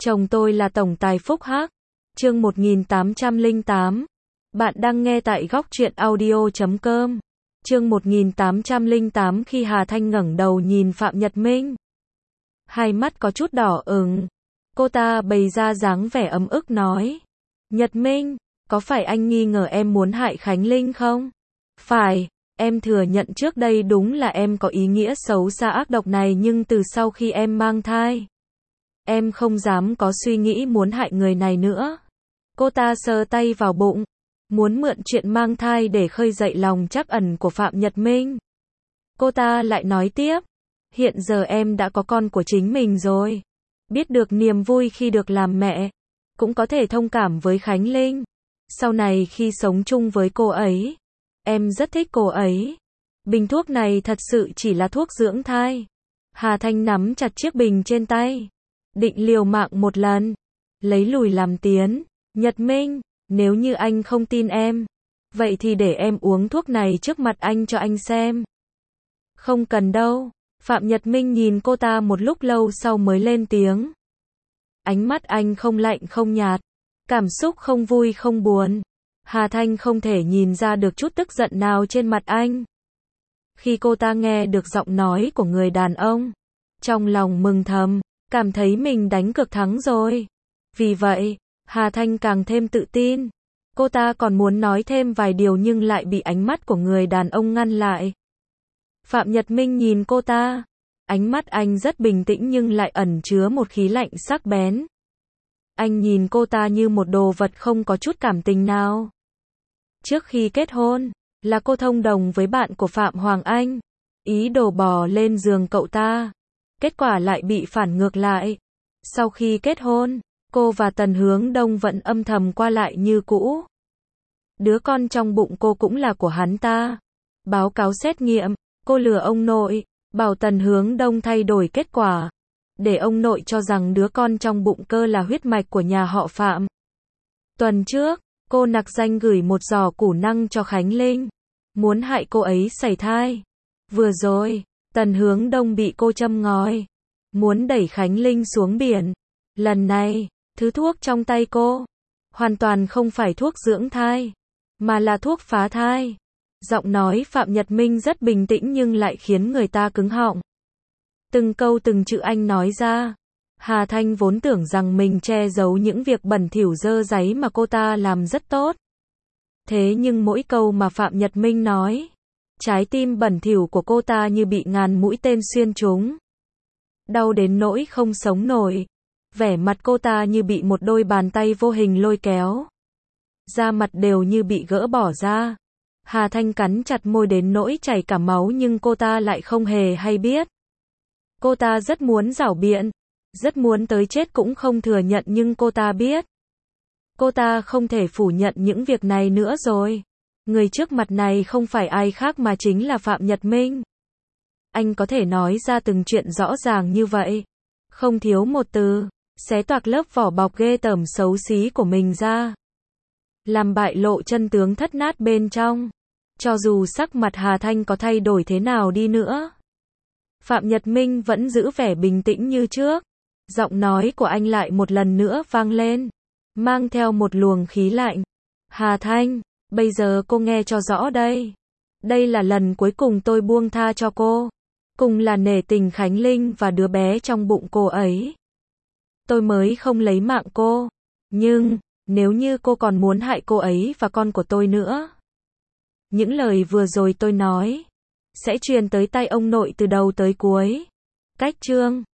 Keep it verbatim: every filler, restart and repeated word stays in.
Chồng tôi là tổng tài Phúc Hắc. Chương một nghìn tám trăm lẻ tám. Bạn đang nghe tại góc truyện audio chấm com. Chương một nghìn tám trăm lẻ tám. Khi Hà Thanh ngẩng đầu nhìn Phạm Nhật Minh, hai mắt có chút đỏ ửng. Cô ta bày ra dáng vẻ ấm ức nói: Nhật Minh, có phải anh nghi ngờ em muốn hại Khánh Linh không? Phải, em thừa nhận trước đây đúng là em có ý nghĩa xấu xa ác độc này, nhưng từ sau khi em mang thai, em không dám có suy nghĩ muốn hại người này nữa. Cô ta sờ tay vào bụng, muốn mượn chuyện mang thai để khơi dậy lòng trắc ẩn của Phạm Nhật Minh. Cô ta lại nói tiếp: hiện giờ em đã có con của chính mình rồi, biết được niềm vui khi được làm mẹ, cũng có thể thông cảm với Khánh Linh. Sau này khi sống chung với cô ấy, em rất thích cô ấy. Bình thuốc này thật sự chỉ là thuốc dưỡng thai. Hà Thanh nắm chặt chiếc bình trên tay, định liều mạng một lần, lấy lùi làm tiến. Nhật Minh, nếu như anh không tin em, vậy thì để em uống thuốc này trước mặt anh cho anh xem. Không cần đâu. Phạm Nhật Minh nhìn cô ta một lúc lâu sau mới lên tiếng. Ánh mắt anh không lạnh không nhạt, cảm xúc không vui không buồn. Hà Thanh không thể nhìn ra được chút tức giận nào trên mặt anh. Khi cô ta nghe được giọng nói của người đàn ông, trong lòng mừng thầm, cảm thấy mình đánh cược thắng rồi. Vì vậy, Hà Thanh càng thêm tự tin. Cô ta còn muốn nói thêm vài điều nhưng lại bị ánh mắt của người đàn ông ngăn lại. Phạm Nhật Minh nhìn cô ta, ánh mắt anh rất bình tĩnh nhưng lại ẩn chứa một khí lạnh sắc bén. Anh nhìn cô ta như một đồ vật không có chút cảm tình nào. Trước khi kết hôn, là cô thông đồng với bạn của Phạm Hoàng Anh, ý đồ bò lên giường cậu ta. Kết quả lại bị phản ngược lại. Sau khi kết hôn, cô và Tần Hướng Đông vẫn âm thầm qua lại như cũ. Đứa con trong bụng cô cũng là của hắn ta. Báo cáo xét nghiệm, cô lừa ông nội, bảo Tần Hướng Đông thay đổi kết quả, để ông nội cho rằng đứa con trong bụng cơ là huyết mạch của nhà họ Phạm. Tuần trước, cô nặc danh gửi một giỏ củ năng cho Khánh Linh, muốn hại cô ấy sảy thai. Vừa rồi, Tần Hướng Đông bị cô châm ngòi, muốn đẩy Khánh Linh xuống biển. Lần này, thứ thuốc trong tay cô, hoàn toàn không phải thuốc dưỡng thai, mà là thuốc phá thai. Giọng nói Phạm Nhật Minh rất bình tĩnh nhưng lại khiến người ta cứng họng. Từng câu từng chữ anh nói ra. Hà Thanh vốn tưởng rằng mình che giấu những việc bẩn thỉu dơ dáy mà cô ta làm rất tốt. Thế nhưng mỗi câu mà Phạm Nhật Minh nói, trái tim bẩn thỉu của cô ta như bị ngàn mũi tên xuyên trúng. Đau đến nỗi không sống nổi. Vẻ mặt cô ta như bị một đôi bàn tay vô hình lôi kéo. Da mặt đều như bị gỡ bỏ ra. Hà Thanh cắn chặt môi đến nỗi chảy cả máu nhưng cô ta lại không hề hay biết. Cô ta rất muốn giảo biện, rất muốn tới chết cũng không thừa nhận nhưng cô ta biết. Cô ta không thể phủ nhận những việc này nữa rồi. Người trước mặt này không phải ai khác mà chính là Phạm Nhật Minh. Anh có thể nói ra từng chuyện rõ ràng như vậy, không thiếu một từ, xé toạc lớp vỏ bọc ghê tởm xấu xí của mình ra, làm bại lộ chân tướng thất nát bên trong. Cho dù sắc mặt Hà Thanh có thay đổi thế nào đi nữa, Phạm Nhật Minh vẫn giữ vẻ bình tĩnh như trước. Giọng nói của anh lại một lần nữa vang lên, mang theo một luồng khí lạnh. Hà Thanh, bây giờ cô nghe cho rõ đây. Đây là lần cuối cùng tôi buông tha cho cô. Cùng là nể tình Khánh Linh và đứa bé trong bụng cô ấy, tôi mới không lấy mạng cô. Nhưng, nếu như cô còn muốn hại cô ấy và con của tôi nữa, những lời vừa rồi tôi nói sẽ truyền tới tay ông nội từ đầu tới cuối. Cách chương